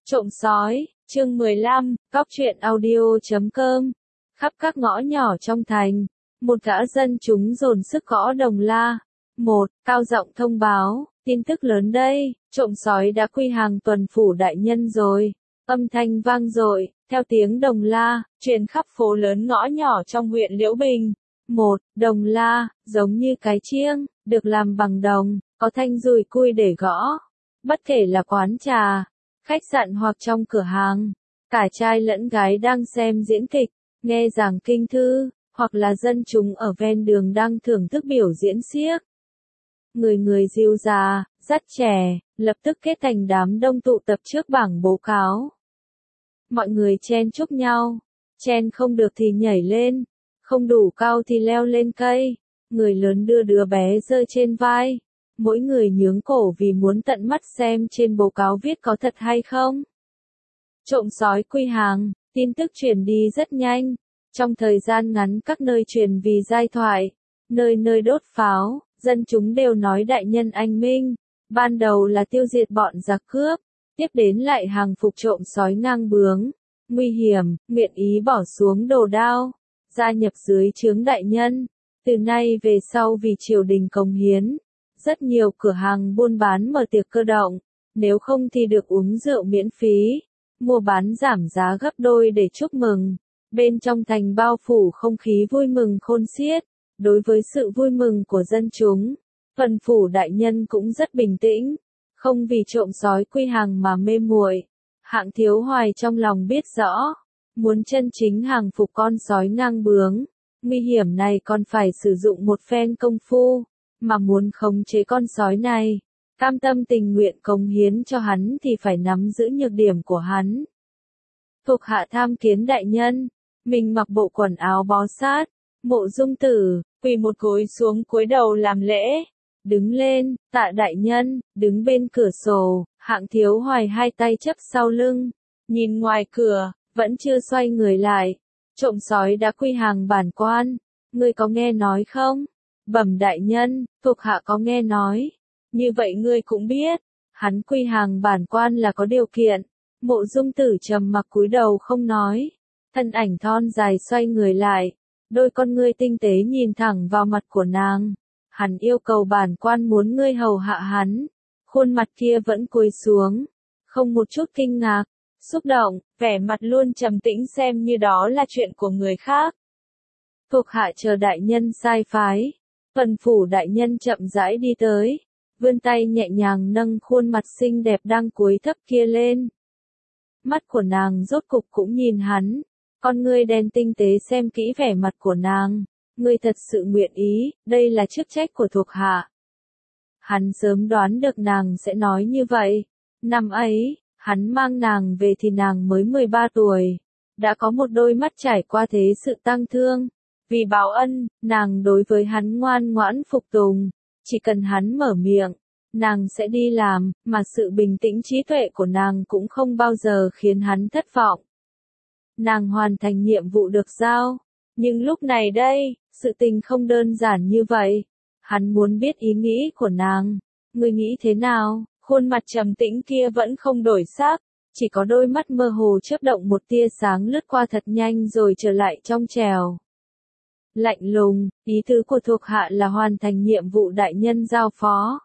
Trộm sói, chương 15, Cóc truyện audio.com. Khắp các ngõ nhỏ trong thành, một gã dân chúng dồn sức gõ đồng la. Cao giọng thông báo, tin tức lớn đây, trộm sói đã quy hàng tuần phủ đại nhân rồi. Âm thanh vang dội, theo tiếng đồng la, truyền khắp phố lớn ngõ nhỏ trong huyện Liễu Bình. Đồng la, giống như cái chiêng, được làm bằng đồng, có thanh dùi cui để gõ. Bất kể là quán trà, khách sạn hoặc trong cửa hàng, cả trai lẫn gái đang xem diễn kịch, nghe giảng kinh thư, hoặc là dân chúng ở ven đường đang thưởng thức biểu diễn xiếc. Người dìu già, dắt trẻ, lập tức kết thành đám đông tụ tập trước bảng bố cáo. Mọi người chen chúc nhau, chen không được thì nhảy lên, không đủ cao thì leo lên cây, người lớn đưa đứa bé giơ trên vai. Mỗi người nhướng cổ vì muốn tận mắt xem trên báo cáo viết có thật hay không. Trộm sói quy hàng, tin tức truyền đi rất nhanh. Trong thời gian ngắn các nơi truyền vì giai thoại, nơi nơi đốt pháo, dân chúng đều nói đại nhân anh minh. Ban đầu là tiêu diệt bọn giặc cướp, tiếp đến lại hàng phục trộm sói ngang bướng, nguy hiểm, nguyện ý bỏ xuống đồ đao, gia nhập dưới trướng đại nhân. Từ nay về sau vì triều đình cống hiến, rất nhiều cửa hàng buôn bán mở tiệc cơ động, nếu không thì được uống rượu miễn phí, mua bán giảm giá gấp đôi để chúc mừng. Bên trong thành bao phủ không khí vui mừng khôn xiết. Đối với sự vui mừng của dân chúng, tuần phủ đại nhân cũng rất bình tĩnh, không vì trộm sói quy hàng mà mê muội. Hạng Thiếu Hoài trong lòng biết rõ, muốn chân chính hàng phục con sói ngang bướng, nguy hiểm này còn phải sử dụng một phen công phu. Mà muốn khống chế con sói này, cam tâm tình nguyện cống hiến cho hắn thì phải nắm giữ nhược điểm của hắn. Thuộc hạ tham kiến đại nhân, mình mặc bộ quần áo bó sát, Mộ Dung Tử, quỳ một gối xuống cúi đầu làm lễ. Đứng lên, tạ đại nhân, đứng bên cửa sổ, Hạng Thiếu Hoài hai tay chấp sau lưng, nhìn ngoài cửa, vẫn chưa xoay người lại. Trộm sói đã quy hàng bản quan, ngươi có nghe nói không? Bẩm đại nhân, thuộc hạ có nghe nói. Như vậy ngươi cũng biết, hắn quy hàng bản quan là có điều kiện. Mộ Dung Tử trầm mặc cúi đầu không nói. Thân ảnh thon dài xoay người lại, đôi con ngươi tinh tế nhìn thẳng vào mặt của nàng. Hắn yêu cầu bản quan muốn ngươi hầu hạ hắn. Khuôn mặt kia vẫn cúi xuống, không một chút kinh ngạc, xúc động, vẻ mặt luôn trầm tĩnh xem như đó là chuyện của người khác. Thuộc hạ chờ đại nhân sai phái. Tuần phủ đại nhân chậm rãi đi tới, vươn tay nhẹ nhàng nâng khuôn mặt xinh đẹp đang cúi thấp kia lên. Mắt của nàng rốt cục cũng nhìn hắn, con ngươi đen tinh tế xem kỹ vẻ mặt của nàng. Ngươi thật sự nguyện ý, đây là chức trách của thuộc hạ. Hắn sớm đoán được nàng sẽ nói như vậy. Năm ấy, hắn mang nàng về thì nàng mới 13 tuổi, đã có một đôi mắt trải qua thế sự tang thương. Vì báo ân, nàng đối với hắn ngoan ngoãn phục tùng, chỉ cần hắn mở miệng, nàng sẽ đi làm, mà sự bình tĩnh trí tuệ của nàng cũng không bao giờ khiến hắn thất vọng. Nàng hoàn thành nhiệm vụ được giao, nhưng lúc này đây, sự tình không đơn giản như vậy. Hắn muốn biết ý nghĩ của nàng, ngươi nghĩ thế nào? Khuôn mặt trầm tĩnh kia vẫn không đổi sắc, chỉ có đôi mắt mơ hồ chớp động một tia sáng lướt qua thật nhanh rồi trở lại trong trèo. Lạnh lùng, ý tứ của thuộc hạ là hoàn thành nhiệm vụ đại nhân giao phó.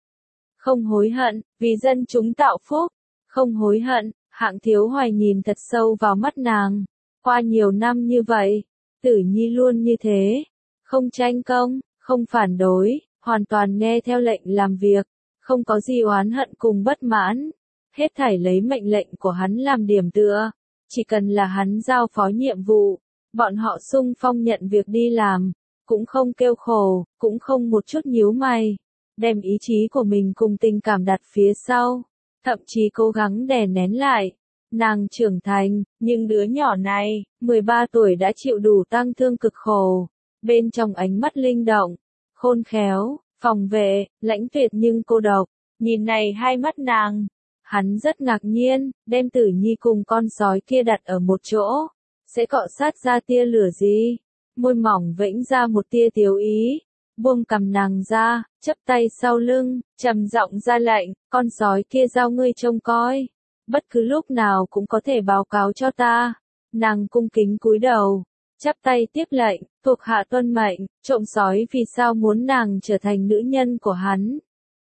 Không hối hận, vì dân chúng tạo phúc. Không hối hận, Hạng Thiếu Hoài nhìn thật sâu vào mắt nàng. Qua nhiều năm như vậy, Tử Nhi luôn như thế. Không tranh công, không phản đối, hoàn toàn nghe theo lệnh làm việc. Không có gì oán hận cùng bất mãn. Hết thảy lấy mệnh lệnh của hắn làm điểm tựa. Chỉ cần là hắn giao phó nhiệm vụ, bọn họ xung phong nhận việc đi làm, cũng không kêu khổ, cũng không một chút nhíu mày, đem ý chí của mình cùng tình cảm đặt phía sau, thậm chí cố gắng đè nén lại. Nàng trưởng thành, nhưng đứa nhỏ này, 13 tuổi đã chịu đủ tang thương cực khổ, bên trong ánh mắt linh động, khôn khéo, phòng vệ, lãnh tuyệt nhưng cô độc. Nhìn này hai mắt nàng, hắn rất ngạc nhiên, đem Tử Nhi cùng con sói kia đặt ở một chỗ. Sẽ cọ sát ra tia lửa gì? Môi mỏng vẫy ra một tia thiếu ý, buông cằm nàng ra, chắp tay sau lưng, trầm giọng ra lệnh, con sói kia giao ngươi trông coi. Bất cứ lúc nào cũng có thể báo cáo cho ta. Nàng cung kính cúi đầu, chắp tay tiếp lệnh, thuộc hạ tuân mệnh. Trộm sói vì sao muốn nàng trở thành nữ nhân của hắn?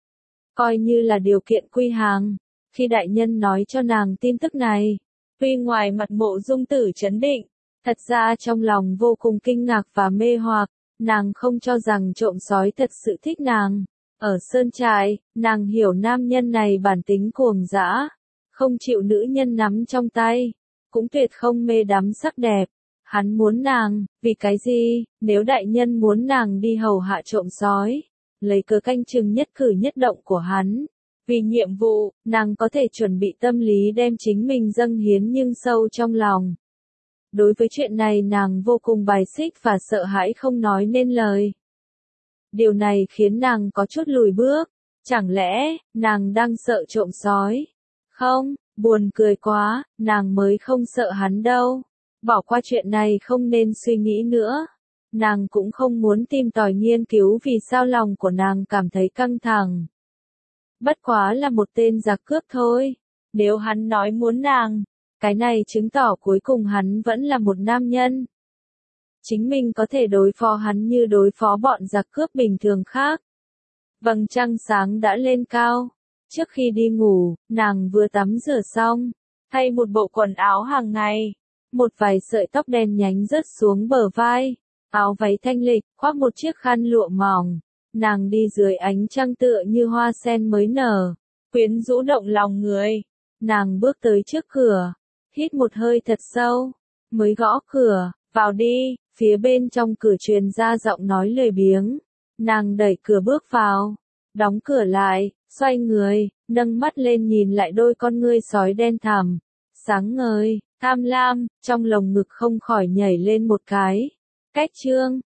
Coi như là điều kiện quy hàng. Khi đại nhân nói cho nàng tin tức này, tuy ngoài mặt Mộ Dung Tử trấn định, thật ra trong lòng vô cùng kinh ngạc và mê hoặc. Nàng không cho rằng trộm sói thật sự thích nàng. Ở sơn trại, nàng hiểu nam nhân này bản tính cuồng dã, không chịu nữ nhân nắm trong tay, cũng tuyệt không mê đắm sắc đẹp. Hắn muốn nàng, vì cái gì? Nếu đại nhân muốn nàng đi hầu hạ trộm sói, lấy cớ canh chừng nhất cử nhất động của hắn, vì nhiệm vụ, nàng có thể chuẩn bị tâm lý đem chính mình dâng hiến, nhưng sâu trong lòng, đối với chuyện này nàng vô cùng bài xích và sợ hãi không nói nên lời. Điều này khiến nàng có chút lùi bước. Chẳng lẽ, nàng đang sợ trộm sói? Không, buồn cười quá, nàng mới không sợ hắn đâu. Bỏ qua chuyện này không nên suy nghĩ nữa. Nàng cũng không muốn tìm tòi nghiên cứu vì sao lòng của nàng cảm thấy căng thẳng. Bất quá là một tên giặc cướp thôi. Nếu hắn nói muốn nàng, cái này chứng tỏ cuối cùng hắn vẫn là một nam nhân. Chính mình có thể đối phó hắn như đối phó bọn giặc cướp bình thường khác. Vầng trăng sáng đã lên cao. Trước khi đi ngủ, nàng vừa tắm rửa xong, thay một bộ quần áo hàng ngày. Một vài sợi tóc đen nhánh rớt xuống bờ vai. Áo váy thanh lịch, khoác một chiếc khăn lụa mỏng. Nàng đi dưới ánh trăng tựa như hoa sen mới nở, quyến rũ động lòng người. Nàng bước tới trước cửa, hít một hơi thật sâu, mới gõ cửa, vào đi. Phía bên trong cửa truyền ra giọng nói lười biếng. Nàng đẩy cửa bước vào, đóng cửa lại, xoay người, nâng mắt lên nhìn lại đôi con ngươi sói đen thẳm, sáng ngời, tham lam, trong lồng ngực không khỏi nhảy lên một cái. Cách chương